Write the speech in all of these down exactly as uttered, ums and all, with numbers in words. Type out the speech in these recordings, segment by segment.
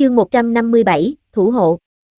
Chương một trăm năm mươi bảy, thủ hộ.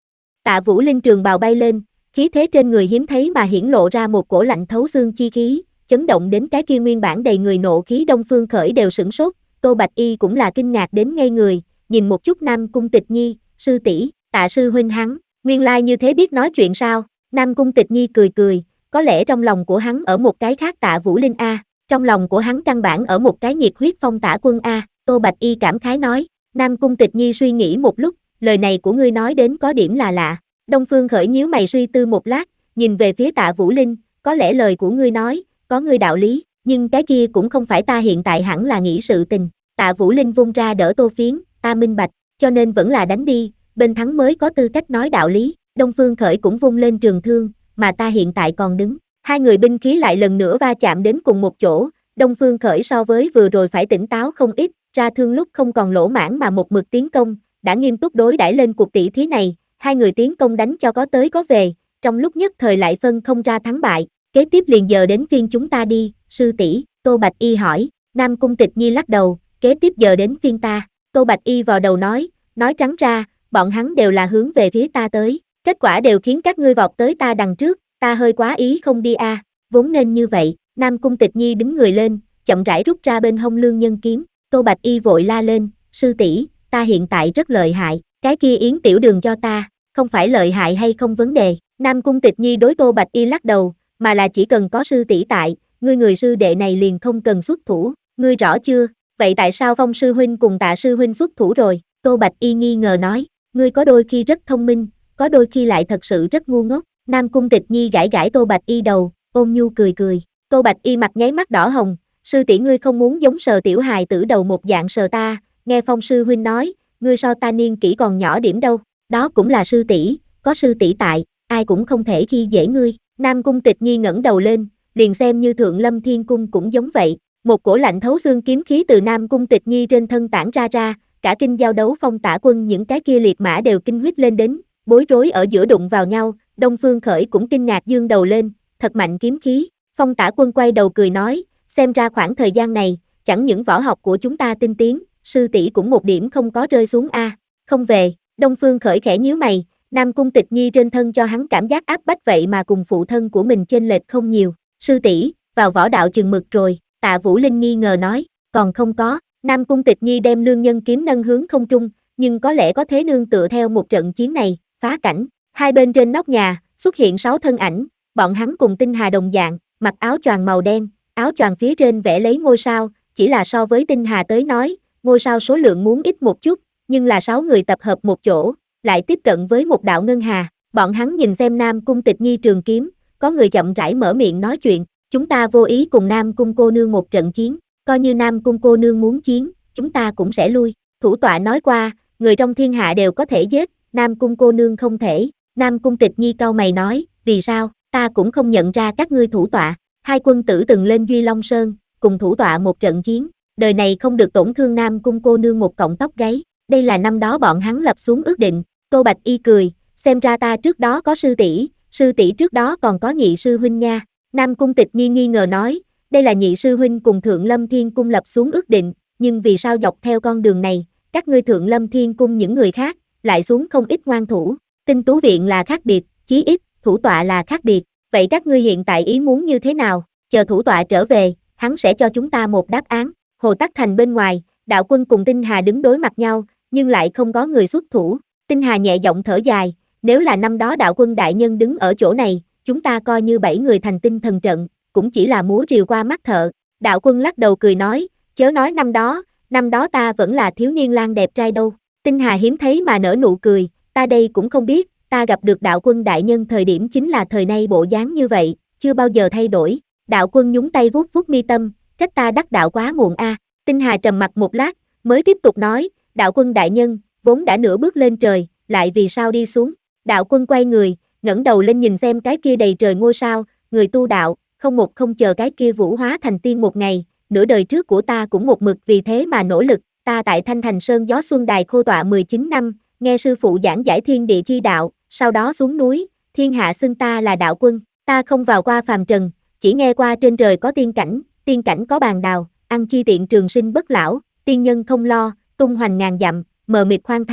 Tạ Vũ Linh trường bào bay lên, khí thế trên người hiếm thấy mà hiển lộ ra một cổ lạnh thấu xương chi khí, chấn động đến cái kia nguyên bản đầy người nộ khí Đông Phương Khởi đều sửng sốt, Tô Bạch Y cũng là kinh ngạc đến ngây người, nhìn một chút Nam Cung Tịch Nhi, sư tỷ, Tạ sư huynh hắn, nguyên lai như thế biết nói chuyện sao? Nam Cung Tịch Nhi cười cười, có lẽ trong lòng của hắn ở một cái khác Tạ Vũ Linh a, trong lòng của hắn căn bản ở một cái nhiệt huyết phong Tả Quân a, Tô Bạch Y cảm khái nói. Nam Cung Tịch Nhi suy nghĩ một lúc, lời này của ngươi nói đến có điểm là lạ. Đông Phương Khởi nhíu mày suy tư một lát, nhìn về phía Tạ Vũ Linh, có lẽ lời của ngươi nói, có ngươi đạo lý, nhưng cái kia cũng không phải ta hiện tại hẳn là nghĩ sự tình. Tạ Vũ Linh vung ra đỡ Tô Phiến, ta minh bạch, cho nên vẫn là đánh đi, bên thắng mới có tư cách nói đạo lý. Đông Phương Khởi cũng vung lên trường thương, mà ta hiện tại còn đứng. Hai người binh khí lại lần nữa va chạm đến cùng một chỗ, Đông Phương Khởi so với vừa rồi phải tỉnh táo không ít, ra thương lúc không còn lỗ mãng mà một mực tiến công, đã nghiêm túc đối đãi lên cuộc tỷ thí này, hai người tiến công đánh cho có tới có về, trong lúc nhất thời lại phân không ra thắng bại, kế tiếp liền giờ đến phiên chúng ta đi, sư tỷ, Tô Bạch Y hỏi, Nam Cung Tịch Nhi lắc đầu, kế tiếp giờ đến phiên ta, Tô Bạch Y vào đầu nói, nói trắng ra, bọn hắn đều là hướng về phía ta tới, kết quả đều khiến các ngươi vọt tới ta đằng trước, ta hơi quá ý không đi a, à. Vốn nên như vậy, Nam Cung Tịch Nhi đứng người lên, chậm rãi rút ra bên hông lương nhân kiếm. Tô Bạch Y vội la lên, sư tỷ, ta hiện tại rất lợi hại, cái kia Yến tiểu đường cho ta, không phải lợi hại hay không vấn đề. Nam Cung Tịch Nhi đối Tô Bạch Y lắc đầu, mà là chỉ cần có sư tỷ tại, ngươi người sư đệ này liền không cần xuất thủ, ngươi rõ chưa, vậy tại sao Phong sư huynh cùng Tạ sư huynh xuất thủ rồi? Tô Bạch Y nghi ngờ nói, ngươi có đôi khi rất thông minh, có đôi khi lại thật sự rất ngu ngốc. Nam Cung Tịch Nhi gãi gãi Tô Bạch Y đầu, ôn nhu cười cười, Tô Bạch Y mặt nháy mắt đỏ hồng. Sư tỷ ngươi không muốn giống sờ tiểu hài tử đầu một dạng sờ ta, nghe Phong sư huynh nói, ngươi so ta niên kỷ còn nhỏ điểm đâu, đó cũng là sư tỷ, có sư tỷ tại, ai cũng không thể khi dễ ngươi. Nam Cung Tịch Nhi ngẩng đầu lên, liền xem như Thượng Lâm Thiên Cung cũng giống vậy, một cổ lạnh thấu xương kiếm khí từ Nam Cung Tịch Nhi trên thân tản ra ra, cả kinh giao đấu Phong Tả Quân những cái kia liệt mã đều kinh huyết lên đến, bối rối ở giữa đụng vào nhau, Đông Phương Khởi cũng kinh ngạc dương đầu lên, thật mạnh kiếm khí. Phong Tả Quân quay đầu cười nói, xem ra khoảng thời gian này, chẳng những võ học của chúng ta tinh tiến, sư tỷ cũng một điểm không có rơi xuống a, không về. Đông Phương Khởi khẽ nhíu mày, Nam Cung Tịch Nhi trên thân cho hắn cảm giác áp bách vậy mà cùng phụ thân của mình chênh lệch không nhiều. Sư tỷ, vào võ đạo chừng mực rồi, Tạ Vũ Linh nghi ngờ nói, còn không có. Nam Cung Tịch Nhi đem lương nhân kiếm nâng hướng không trung, nhưng có lẽ có thế nương tựa theo một trận chiến này, phá cảnh. Hai bên trên nóc nhà, xuất hiện sáu thân ảnh, bọn hắn cùng Tinh Hà đồng dạng, mặc áo choàng màu đen, áo choàng phía trên vẽ lấy ngôi sao, chỉ là so với Tinh Hà tới nói, ngôi sao số lượng muốn ít một chút, nhưng là sáu người tập hợp một chỗ, lại tiếp cận với một đạo ngân hà. Bọn hắn nhìn xem Nam Cung Tịch Nhi trường kiếm, có người chậm rãi mở miệng nói chuyện, chúng ta vô ý cùng Nam Cung cô nương một trận chiến, coi như Nam Cung cô nương muốn chiến, chúng ta cũng sẽ lui. Thủ tọa nói qua, người trong thiên hạ đều có thể giết, Nam Cung cô nương không thể. Nam Cung Tịch Nhi cau mày nói, vì sao, ta cũng không nhận ra các ngươi thủ tọa. Hai quân tử từng lên Duy Long Sơn, cùng thủ tọa một trận chiến, đời này không được tổn thương Nam Cung cô nương một cọng tóc gáy, đây là năm đó bọn hắn lập xuống ước định. Tô Bạch Y cười, xem ra ta trước đó có sư tỷ, sư tỷ trước đó còn có nhị sư huynh nha. Nam Cung Tịch Nhi nghi ngờ nói, đây là nhị sư huynh cùng Thượng Lâm Thiên Cung lập xuống ước định, nhưng vì sao dọc theo con đường này, các ngươi Thượng Lâm Thiên Cung những người khác, lại xuống không ít ngoan thủ, Tinh Tú Viện là khác biệt, chí ít, thủ tọa là khác biệt. Vậy các ngươi hiện tại ý muốn như thế nào? Chờ thủ tọa trở về, hắn sẽ cho chúng ta một đáp án. Hồ Tắc Thành bên ngoài, Đạo Quân cùng Tinh Hà đứng đối mặt nhau, nhưng lại không có người xuất thủ. Tinh Hà nhẹ giọng thở dài, nếu là năm đó Đạo Quân đại nhân đứng ở chỗ này, chúng ta coi như bảy người thành tinh thần trận, cũng chỉ là múa rìu qua mắt thợ. Đạo Quân lắc đầu cười nói, chớ nói năm đó, năm đó ta vẫn là thiếu niên lang đẹp trai đâu. Tinh Hà hiếm thấy mà nở nụ cười, ta đây cũng không biết, ta gặp được Đạo Quân đại nhân thời điểm chính là thời nay bộ dáng như vậy, chưa bao giờ thay đổi. Đạo Quân nhúng tay vuốt vuốt mi tâm, trách ta đắc đạo quá muộn a. À. Tinh Hà trầm mặt một lát, mới tiếp tục nói, Đạo Quân đại nhân, vốn đã nửa bước lên trời, lại vì sao đi xuống? Đạo Quân quay người, ngẩng đầu lên nhìn xem cái kia đầy trời ngôi sao, người tu đạo, không một không chờ cái kia vũ hóa thành tiên một ngày, nửa đời trước của ta cũng một mực vì thế mà nỗ lực, ta tại Thanh Thành Sơn Gió Xuân Đài khô tọa mười chín năm, nghe sư phụ giảng giải thiên địa chi đạo, sau đó xuống núi, thiên hạ xưng ta là Đạo Quân, ta không vào qua phàm trần, chỉ nghe qua trên trời có tiên cảnh, tiên cảnh có bàn đào, ăn chi tiện trường sinh bất lão, tiên nhân không lo, tung hoành ngàn dặm, mờ mịt khoan thai,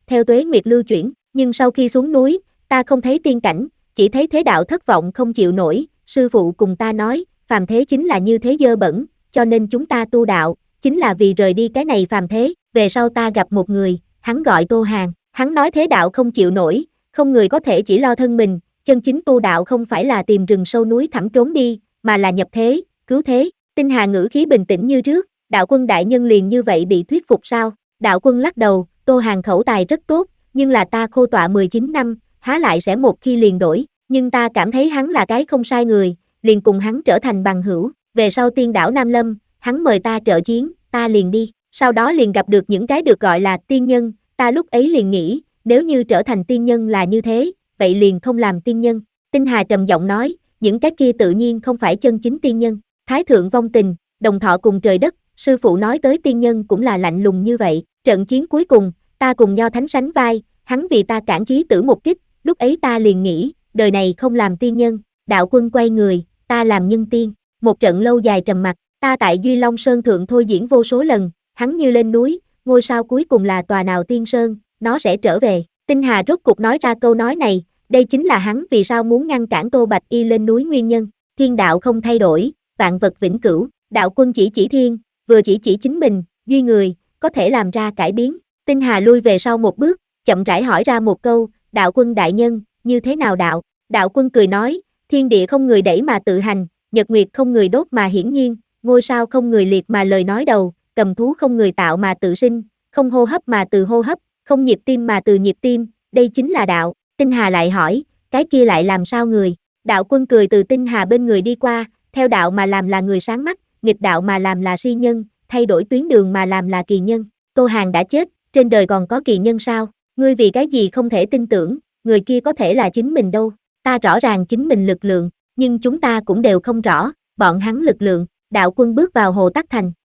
theo tuế nguyệt lưu chuyển, nhưng sau khi xuống núi, ta không thấy tiên cảnh, chỉ thấy thế đạo thất vọng không chịu nổi, sư phụ cùng ta nói, phàm thế chính là như thế dơ bẩn, cho nên chúng ta tu đạo, chính là vì rời đi cái này phàm thế, về sau ta gặp một người, hắn gọi Tô Hàn, hắn nói thế đạo không chịu nổi, không người có thể chỉ lo thân mình, chân chính tu đạo không phải là tìm rừng sâu núi thẳm trốn đi, mà là nhập thế, cứu thế. Tinh Hà ngữ khí bình tĩnh như trước, đạo quân đại nhân liền như vậy bị thuyết phục sao? Đạo quân lắc đầu, Tô Hàn khẩu tài rất tốt, nhưng là ta khô tọa mười chín năm, há lại sẽ một khi liền đổi, nhưng ta cảm thấy hắn là cái không sai người, liền cùng hắn trở thành bằng hữu, về sau tiên đảo Nam Lâm, hắn mời ta trợ chiến, ta liền đi, sau đó liền gặp được những cái được gọi là tiên nhân, ta lúc ấy liền nghĩ, nếu như trở thành tiên nhân là như thế, vậy liền không làm tiên nhân. Tinh Hà trầm giọng nói, những cái kia tự nhiên không phải chân chính tiên nhân, thái thượng vong tình, đồng thọ cùng trời đất, sư phụ nói tới tiên nhân cũng là lạnh lùng như vậy, trận chiến cuối cùng, ta cùng Nho Thánh sánh vai, hắn vì ta cản chí tử một kích, lúc ấy ta liền nghĩ, đời này không làm tiên nhân, đạo quân quay người, ta làm nhân tiên, một trận lâu dài trầm mặc, ta tại Duy Long Sơn Thượng thôi diễn vô số lần, hắn như lên núi, ngôi sao cuối cùng là tòa nào tiên sơn, nó sẽ trở về. Tinh Hà rốt cục nói ra câu nói này, đây chính là hắn vì sao muốn ngăn cản Tô Bạch Y lên núi nguyên nhân. Thiên đạo không thay đổi, vạn vật vĩnh cửu, đạo quân chỉ chỉ thiên, vừa chỉ chỉ chính mình, duy người, có thể làm ra cải biến. Tinh Hà lui về sau một bước, chậm rãi hỏi ra một câu, đạo quân đại nhân, như thế nào đạo? Đạo quân cười nói, thiên địa không người đẩy mà tự hành, nhật nguyệt không người đốt mà hiển nhiên, ngôi sao không người liệt mà lời nói đầu, cầm thú không người tạo mà tự sinh, không hô hấp mà từ hô hấp, không nhịp tim mà từ nhịp tim, đây chính là đạo. Tinh Hà lại hỏi, cái kia lại làm sao người? Đạo quân cười từ Tinh Hà bên người đi qua, theo đạo mà làm là người sáng mắt, nghịch đạo mà làm là si nhân, thay đổi tuyến đường mà làm là kỳ nhân. Tô Hàn đã chết, trên đời còn có kỳ nhân sao? Ngươi vì cái gì không thể tin tưởng, người kia có thể là chính mình đâu? Ta rõ ràng chính mình lực lượng, nhưng chúng ta cũng đều không rõ, bọn hắn lực lượng. Đạo quân bước vào Hồ Tắc Thành,